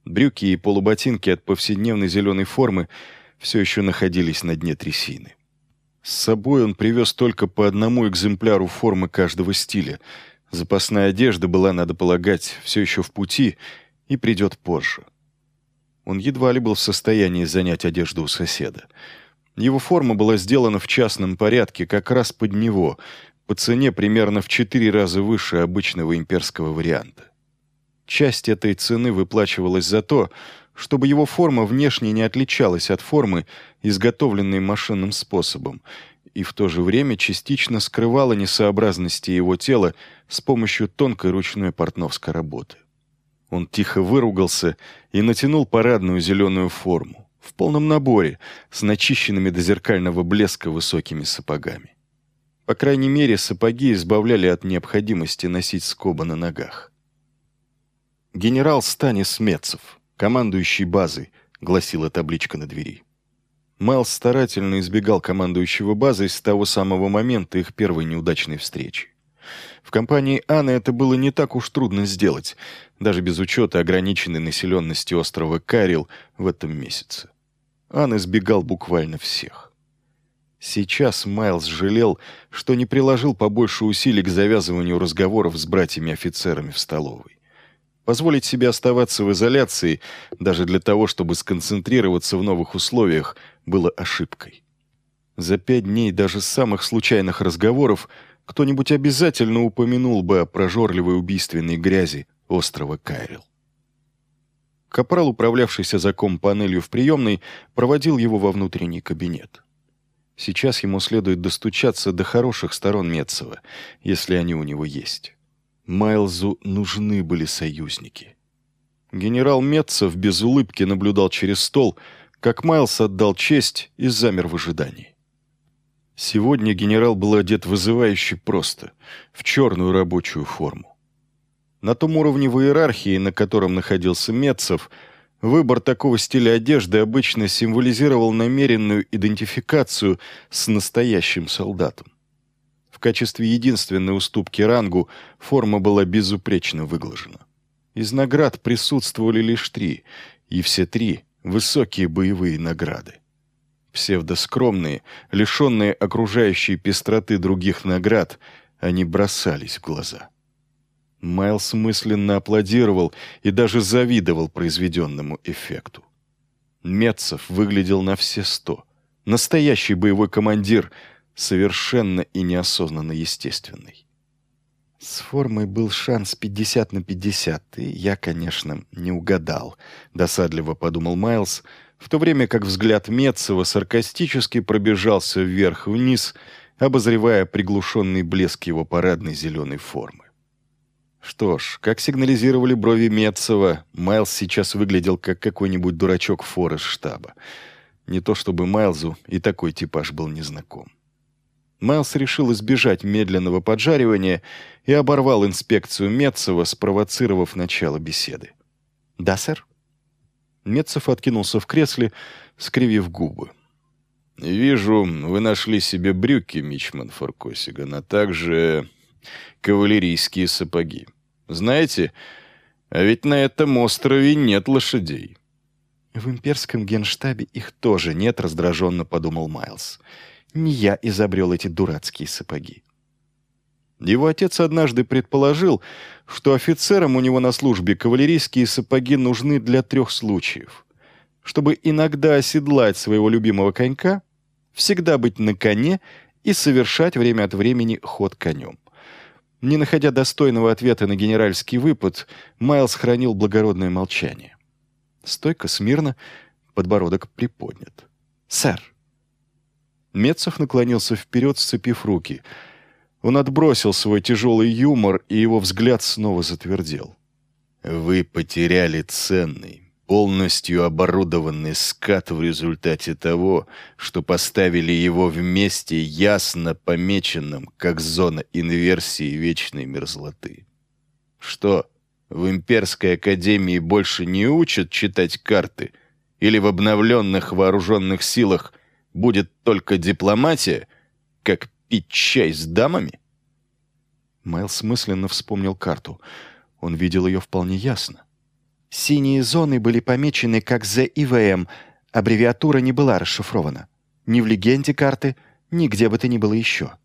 Брюки и полуботинки от повседневной зеленой формы все еще находились на дне трясины. С собой он привез только по одному экземпляру формы каждого стиля. Запасная одежда была, надо полагать, все еще в пути и придет позже. Он едва ли был в состоянии занять одежду у соседа. Его форма была сделана в частном порядке как раз под него, по цене примерно в 4 раза выше обычного имперского варианта. Часть этой цены выплачивалась за то, чтобы его форма внешне не отличалась от формы, изготовленной машинным способом, и в то же время частично скрывала несообразности его тела с помощью тонкой ручной портновской работы. Он тихо выругался и натянул парадную зеленую форму, в полном наборе, с начищенными до зеркального блеска высокими сапогами. По крайней мере, сапоги избавляли от необходимости носить скобы на ногах. «Генерал Станис Метцев, командующий базой», — гласила табличка на двери. Майлз старательно избегал командующего базой с того самого момента их первой неудачной встречи. В компании Анны это было не так уж трудно сделать, даже без учета ограниченной населенности острова Карил в этом месяце. Ан избегал буквально всех. Сейчас Майлз жалел, что не приложил побольше усилий к завязыванию разговоров с братьями-офицерами в столовой. Позволить себе оставаться в изоляции, даже для того, чтобы сконцентрироваться в новых условиях, было ошибкой. За 5 дней даже с самых случайных разговоров кто-нибудь обязательно упомянул бы о прожорливой убийственной грязи острова Кайрил. Капрал, управлявшийся за ком-панелью в приемной, проводил его во внутренний кабинет. Сейчас ему следует достучаться до хороших сторон Метцева, если они у него есть. Майлзу нужны были союзники. Генерал Метцев без улыбки наблюдал через стол, как Майлз отдал честь и замер в ожидании. Сегодня генерал был одет вызывающе просто, в черную рабочую форму. На том уровне в иерархии, на котором находился Метцев, выбор такого стиля одежды обычно символизировал намеренную идентификацию с настоящим солдатом. В качестве единственной уступки рангу форма была безупречно выглажена. Из наград присутствовали лишь 3, и все 3 — высокие боевые награды. Псевдоскромные, лишенные окружающей пестроты других наград, они бросались в глаза. Майлз мысленно аплодировал и даже завидовал произведенному эффекту. Метцев выглядел на все 100. Настоящий боевой командир, совершенно и неосознанно естественный. С формой был шанс 50 на 50, и я, конечно, не угадал, досадливо подумал Майлз, в то время как взгляд Метцева саркастически пробежался вверх-вниз, обозревая приглушенный блеск его парадной зеленой формы. Что ж, как сигнализировали брови Метцева, Майлз сейчас выглядел как какой-нибудь дурачок Фор из штаба. Не то чтобы Майлзу и такой типаж был незнаком. Майлз решил избежать медленного поджаривания и оборвал инспекцию Метцева, спровоцировав начало беседы. «Да, сэр?» Метцев откинулся в кресле, скривив губы. «Вижу, вы нашли себе брюки, мичман Форкосиган, а также кавалерийские сапоги. Знаете, а ведь на этом острове нет лошадей». «В имперском генштабе их тоже нет», — раздраженно подумал Майлз. «Не я изобрел эти дурацкие сапоги». Его отец однажды предположил, что офицерам у него на службе кавалерийские сапоги нужны для 3 случаев. Чтобы иногда оседлать своего любимого конька, всегда быть на коне и совершать время от времени ход конем. Не находя достойного ответа на генеральский выпад, Майлз хранил благородное молчание. Стойко, смирно, подбородок приподнят. «Сэр!» Метцев наклонился вперед, сцепив руки. Он отбросил свой тяжелый юмор, и его взгляд снова затвердел. «Вы потеряли ценный, полностью оборудованный скат в результате того, что поставили его в месте, ясно помеченном, как зона инверсии вечной мерзлоты. Что, в Имперской академии больше не учат читать карты? Или в обновленных вооруженных силах будет только дипломатия, как пить чай с дамами?» Майлз мысленно вспомнил карту. Он видел ее вполне ясно. Синие зоны были помечены как ЗИВМ, аббревиатура не была расшифрована. Ни в легенде карты, ни где бы то ни было еще.